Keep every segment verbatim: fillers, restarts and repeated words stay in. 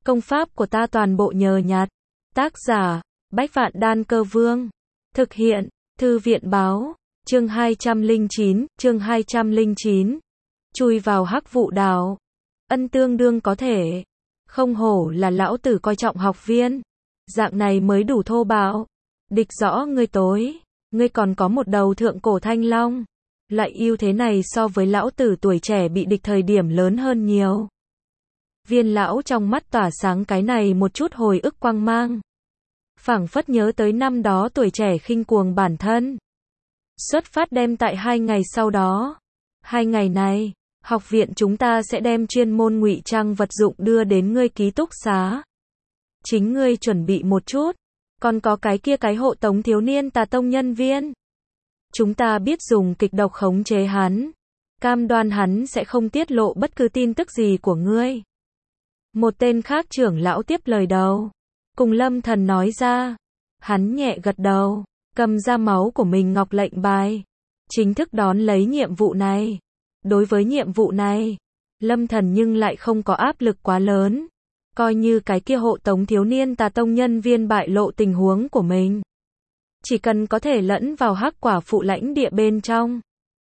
Công pháp của ta toàn bộ nhờ nhặt. Tác giả, Bách Vạn Đan Cơ Vương. Thực hiện, Thư viện báo. Chương hai trăm lẻ chín, chương hai trăm lẻ chín. Chui vào hắc vụ đào. Ân tương đương có thể. Không hổ là lão tử coi trọng học viên. Dạng này mới đủ thô bạo. Địch rõ ngươi tối. Ngươi còn có một đầu thượng cổ thanh long. Loại ưu thế này so với lão tử tuổi trẻ bị địch thời điểm lớn hơn nhiều. Viên lão trong mắt tỏa sáng cái này một chút hồi ức quang mang. Phảng phất nhớ tới năm đó tuổi trẻ khinh cuồng bản thân. Xuất phát đem tại hai ngày sau đó. Hai ngày này, học viện chúng ta sẽ đem chuyên môn ngụy trang vật dụng đưa đến ngươi ký túc xá. Chính ngươi chuẩn bị một chút. Còn có cái kia cái hộ tống thiếu niên tà tông nhân viên. Chúng ta biết dùng kịch độc khống chế hắn. Cam đoan hắn sẽ không tiết lộ bất cứ tin tức gì của ngươi. Một tên khác trưởng lão tiếp lời đầu. Cùng Lâm Thần nói ra. Hắn nhẹ gật đầu. Cầm ra máu của mình ngọc lệnh bài. Chính thức đón lấy nhiệm vụ này. Đối với nhiệm vụ này, Lâm Thần nhưng lại không có áp lực quá lớn. Coi như cái kia hộ tống thiếu niên tà tông nhân viên bại lộ tình huống của mình. Chỉ cần có thể lẫn vào hắc quả phụ lãnh địa bên trong.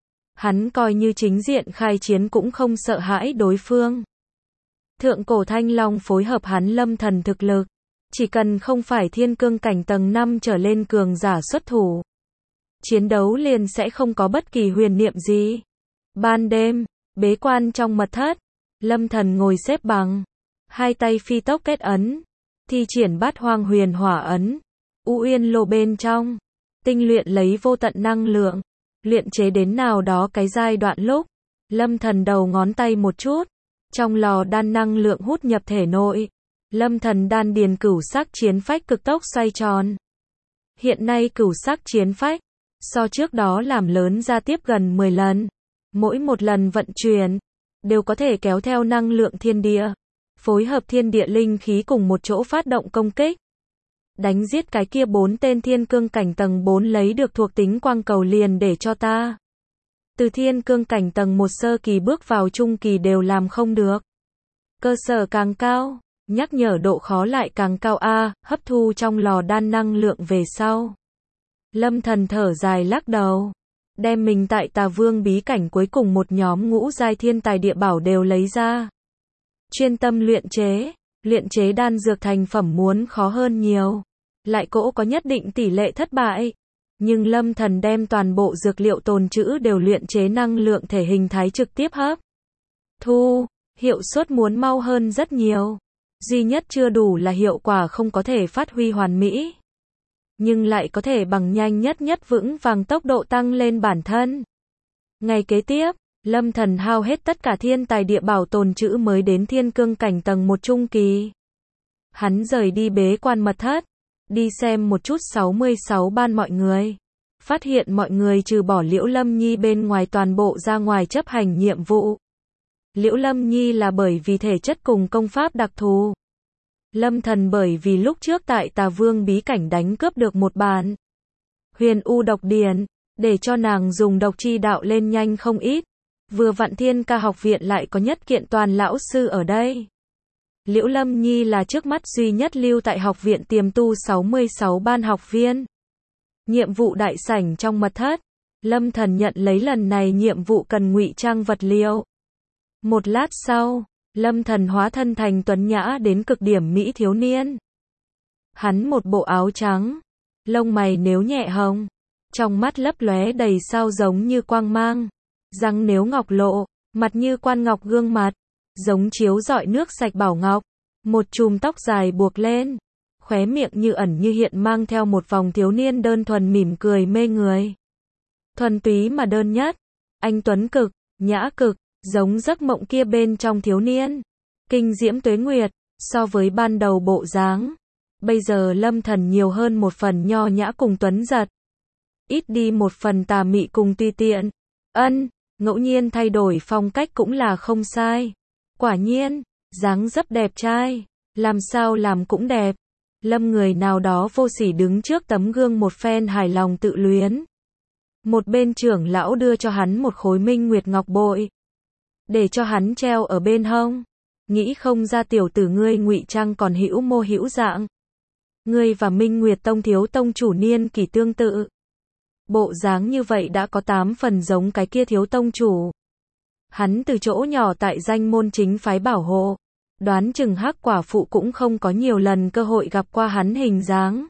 Hắn coi như chính diện khai chiến cũng không sợ hãi đối phương. Thượng cổ thanh long phối hợp hắn Lâm Thần thực lực. Chỉ cần không phải thiên cương cảnh tầng năm trở lên cường giả xuất thủ. Chiến đấu liền sẽ không có bất kỳ huyền niệm gì. Ban đêm, bế quan trong mật thất. Lâm Thần ngồi xếp bằng. Hai tay phi tốc kết ấn. Thi triển bát hoang huyền hỏa ấn. U Uyên lô bên trong. Tinh luyện lấy vô tận năng lượng. Luyện chế đến nào đó cái giai đoạn lúc. Lâm Thần đầu ngón tay một chút. Trong lò đan năng lượng hút nhập thể nội. Lâm Thần đan điền cửu sắc chiến phách cực tốc xoay tròn. Hiện nay cửu sắc chiến phách. So trước đó làm lớn ra tiếp gần mười lần. Mỗi một lần vận chuyển. Đều có thể kéo theo năng lượng thiên địa. Phối hợp thiên địa linh khí cùng một chỗ phát động công kích. Đánh giết cái kia bốn tên thiên cương cảnh tầng bốn lấy được thuộc tính quang cầu liền để cho ta. Từ thiên cương cảnh tầng một sơ kỳ bước vào trung kỳ đều làm không được. Cơ sở càng cao, nhắc nhở độ khó lại càng cao a, hấp thu trong lò đan năng lượng về sau. Lâm Thần thở dài lắc đầu. Đem mình tại Tà Vương bí cảnh cuối cùng một nhóm ngũ giai thiên tài địa bảo đều lấy ra. Chuyên tâm luyện chế, luyện chế đan dược thành phẩm muốn khó hơn nhiều. Lại cỗ có nhất định tỷ lệ thất bại. Nhưng Lâm Thần đem toàn bộ dược liệu tồn trữ đều luyện chế năng lượng thể hình thái trực tiếp hấp thu, hiệu suất muốn mau hơn rất nhiều. Duy nhất chưa đủ là hiệu quả không có thể phát huy hoàn mỹ. Nhưng lại có thể bằng nhanh nhất nhất vững vàng tốc độ tăng lên bản thân. Ngày kế tiếp, Lâm Thần hao hết tất cả thiên tài địa bảo tồn trữ mới đến thiên cương cảnh tầng một trung kỳ. Hắn rời đi bế quan mật thất, đi xem một chút sáu mươi sáu ban mọi người. Phát hiện mọi người trừ bỏ Liễu Lâm Nhi bên ngoài toàn bộ ra ngoài chấp hành nhiệm vụ. Liễu Lâm Nhi là bởi vì thể chất cùng công pháp đặc thù. Lâm Thần bởi vì lúc trước tại Tà Vương bí cảnh đánh cướp được một bản Huyền U độc điển, để cho nàng dùng độc chi đạo lên nhanh không ít. Vừa vặn Thiên Ca học viện lại có nhất kiện toàn lão sư ở đây. Liễu Lâm Nhi là trước mắt duy nhất lưu tại học viện tiềm tu sáu mươi sáu ban học viên. Nhiệm vụ đại sảnh trong mật thất. Lâm Thần nhận lấy lần này nhiệm vụ cần ngụy trang vật liệu. Một lát sau, Lâm Thần hóa thân thành tuấn nhã đến cực điểm mỹ thiếu niên. Hắn một bộ áo trắng, lông mày nếu nhẹ hồng, trong mắt lấp lóe đầy sao giống như quang mang, răng nếu ngọc lộ, mặt như quan ngọc gương mặt, giống chiếu rọi nước sạch bảo ngọc, một chùm tóc dài buộc lên, khóe miệng như ẩn như hiện mang theo một vòng thiếu niên đơn thuần mỉm cười mê người. Thuần túy mà đơn nhất, anh tuấn cực, nhã cực, giống giấc mộng kia bên trong thiếu niên. Kinh diễm tuế nguyệt, so với ban đầu bộ dáng. Bây giờ Lâm Thần nhiều hơn một phần nho nhã cùng tuấn giật. Ít đi một phần tà mị cùng tùy tiện. Ân, ngẫu nhiên thay đổi phong cách cũng là không sai. Quả nhiên, dáng dấp đẹp trai, làm sao làm cũng đẹp. Lâm người nào đó vô sỉ đứng trước tấm gương một phen hài lòng tự luyến. Một bên trưởng lão đưa cho hắn một khối minh nguyệt ngọc bội. Để cho hắn treo ở bên hông. nghĩ không ra tiểu tử ngươi ngụy trang còn hữu mô hữu dạng. Ngươi và Minh Nguyệt Tông thiếu tông chủ niên kỷ tương tự. Bộ dáng như vậy đã có tám phần giống cái kia thiếu tông chủ. Hắn từ chỗ nhỏ tại danh môn chính phái bảo hộ. Đoán chừng Hắc quả phụ cũng không có nhiều lần cơ hội gặp qua hắn hình dáng.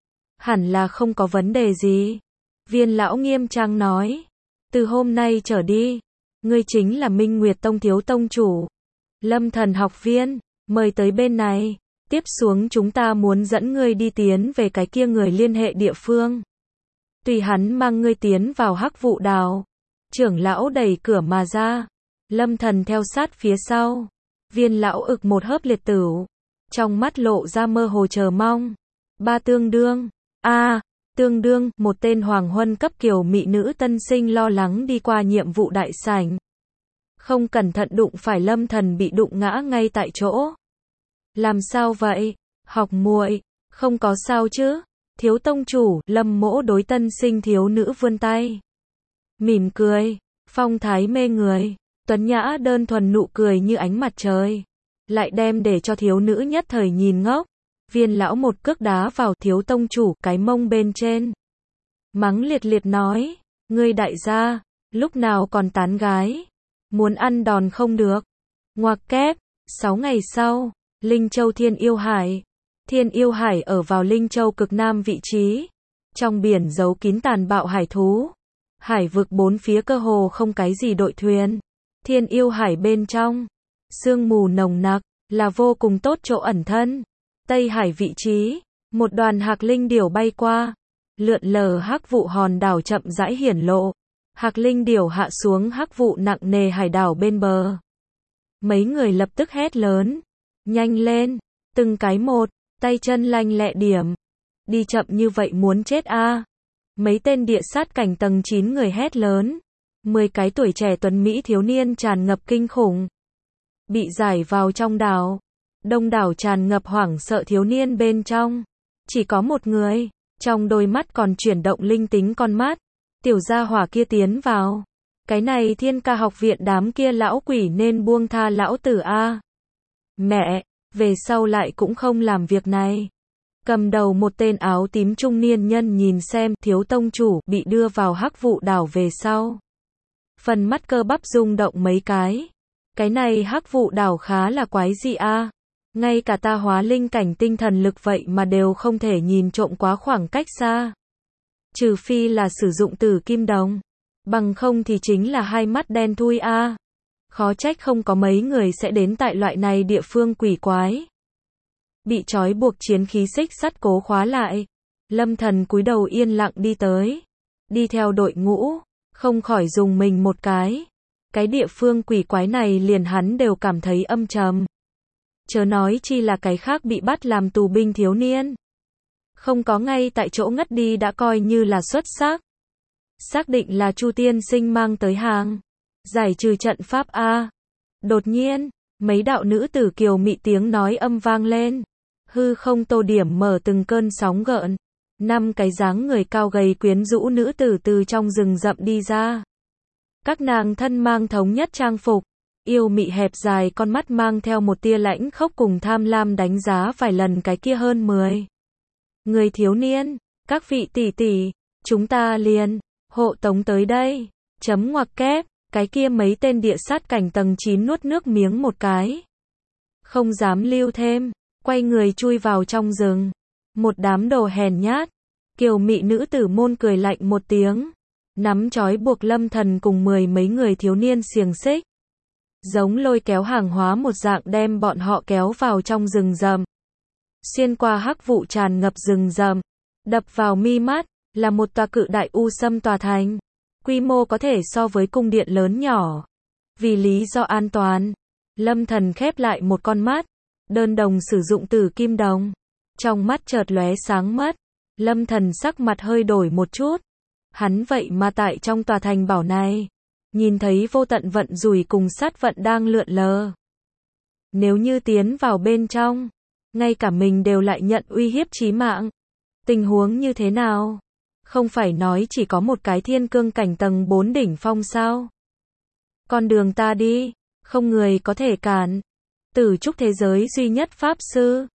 Hẳn là không có vấn đề gì. Viên lão nghiêm trang nói. Từ hôm nay trở đi, ngươi chính là Minh Nguyệt Tông thiếu tông chủ. Lâm Thần học viên, mời tới bên này. Tiếp xuống chúng ta muốn dẫn ngươi đi tiến về cái kia người liên hệ địa phương. Tùy hắn mang ngươi tiến vào Hắc vụ đào. Trưởng lão đẩy cửa mà ra. Lâm Thần theo sát phía sau. Viên lão ực một hớp liệt tửu. Trong mắt lộ ra mơ hồ chờ mong. Ba tương đương. A, tương đương, một tên hoàng huân cấp kiều mỹ nữ tân sinh lo lắng đi qua nhiệm vụ đại sảnh. Không cẩn thận đụng phải Lâm Thần bị đụng ngã ngay tại chỗ. Làm sao vậy? Học muội, không có sao chứ? Thiếu tông chủ, Lâm Mỗ đối tân sinh thiếu nữ vươn tay. Mỉm cười, phong thái mê người, tuấn nhã đơn thuần nụ cười như ánh mặt trời. Lại đem để cho thiếu nữ nhất thời nhìn ngốc. Viên lão một cước đá vào thiếu tông chủ cái mông bên trên. Mắng liệt liệt nói, ngươi đại gia, lúc nào còn tán gái. Muốn ăn đòn không được. Ngoặc kép, sáu ngày sau, Linh Châu Thiên Yêu Hải. Thiên Yêu Hải ở vào Linh Châu cực nam vị trí. Trong biển giấu kín tàn bạo hải thú. Hải vực bốn phía cơ hồ không cái gì đội thuyền. Thiên Yêu Hải bên trong, sương mù nồng nặc, là vô cùng tốt chỗ ẩn thân. Tây Hải vị trí, một đoàn hạc linh điểu bay qua. Lượn lờ hắc vụ hòn đảo chậm rãi hiển lộ. Hạc linh điểu hạ xuống hắc vụ nặng nề hải đảo bên bờ. Mấy người lập tức hét lớn. Nhanh lên, từng cái một, tay chân lanh lẹ điểm. Đi chậm như vậy muốn chết a. À. Mấy tên địa sát cảnh tầng chín người hét lớn. Mười cái tuổi trẻ tuấn Mỹ thiếu niên tràn ngập kinh khủng. Bị giải vào trong đảo. Đông đảo tràn ngập hoảng sợ thiếu niên bên trong. Chỉ có một người, trong đôi mắt còn chuyển động linh tính con mắt. Tiểu gia hỏa kia tiến vào. Cái này Thiên Ca học viện đám kia lão quỷ nên buông tha lão tử a. Mẹ, về sau lại cũng không làm việc này. Cầm đầu một tên áo tím trung niên nhân nhìn xem thiếu tông chủ bị đưa vào hắc vụ đảo về sau. Phần mắt cơ bắp rung động mấy cái. Cái này hắc vụ đảo khá là quái dị a. Ngay cả ta hóa linh cảnh tinh thần lực vậy mà đều không thể nhìn trộm quá khoảng cách xa. Trừ phi là sử dụng tử kim đồng. Bằng không thì chính là hai mắt đen thui a. Khó trách không có mấy người sẽ đến tại loại này địa phương quỷ quái. Bị trói buộc chiến khí xích sắt cố khóa lại. Lâm Thần cúi đầu yên lặng đi tới. Đi theo đội ngũ, không khỏi dùng mình một cái. Cái địa phương quỷ quái này liền hắn đều cảm thấy âm trầm. Chớ nói chi là cái khác bị bắt làm tù binh thiếu niên. Không có ngay tại chỗ ngất đi đã coi như là xuất sắc. Xác định là Chu tiên sinh mang tới hàng. Giải trừ trận pháp A. Đột nhiên, mấy đạo nữ tử kiều mị tiếng nói âm vang lên. Hư không tô điểm mở từng cơn sóng gợn. Năm cái dáng người cao gầy quyến rũ nữ tử từ trong rừng rậm đi ra. Các nàng thân mang thống nhất trang phục. Yêu mị hẹp dài con mắt mang theo một tia lãnh khốc cùng tham lam đánh giá vài lần cái kia hơn mười. Người thiếu niên, các vị tỷ tỷ, chúng ta liền, hộ tống tới đây. Chấm ngoặc kép, cái kia mấy tên địa sát cảnh tầng chín nuốt nước miếng một cái. Không dám lưu thêm, quay người chui vào trong rừng. Một đám đồ hèn nhát. Kiều mị nữ tử môn cười lạnh một tiếng. Nắm trói buộc Lâm Thần cùng mười mấy người thiếu niên xiềng xích. Giống lôi kéo hàng hóa một dạng đem bọn họ kéo vào trong rừng rậm. Xuyên qua hắc vụ tràn ngập rừng rậm. Đập vào mi mắt, là một tòa cự đại u sâm tòa thành. Quy mô có thể so với cung điện lớn nhỏ. Vì lý do an toàn, Lâm Thần khép lại một con mắt. Đơn đồng sử dụng tử kim đồng. Trong mắt chợt lóe sáng mất. Lâm Thần sắc mặt hơi đổi một chút. Hắn vậy mà tại trong tòa thành bảo này. Nhìn thấy vô tận vận rủi cùng sát vận đang lượn lờ. Nếu như tiến vào bên trong, ngay cả mình đều lại nhận uy hiếp chí mạng. Tình huống như thế nào? Không phải nói chỉ có một cái thiên cương cảnh tầng bốn đỉnh phong sao? Con đường ta đi, không người có thể cản. Tử trúc thế giới duy nhất Pháp Sư.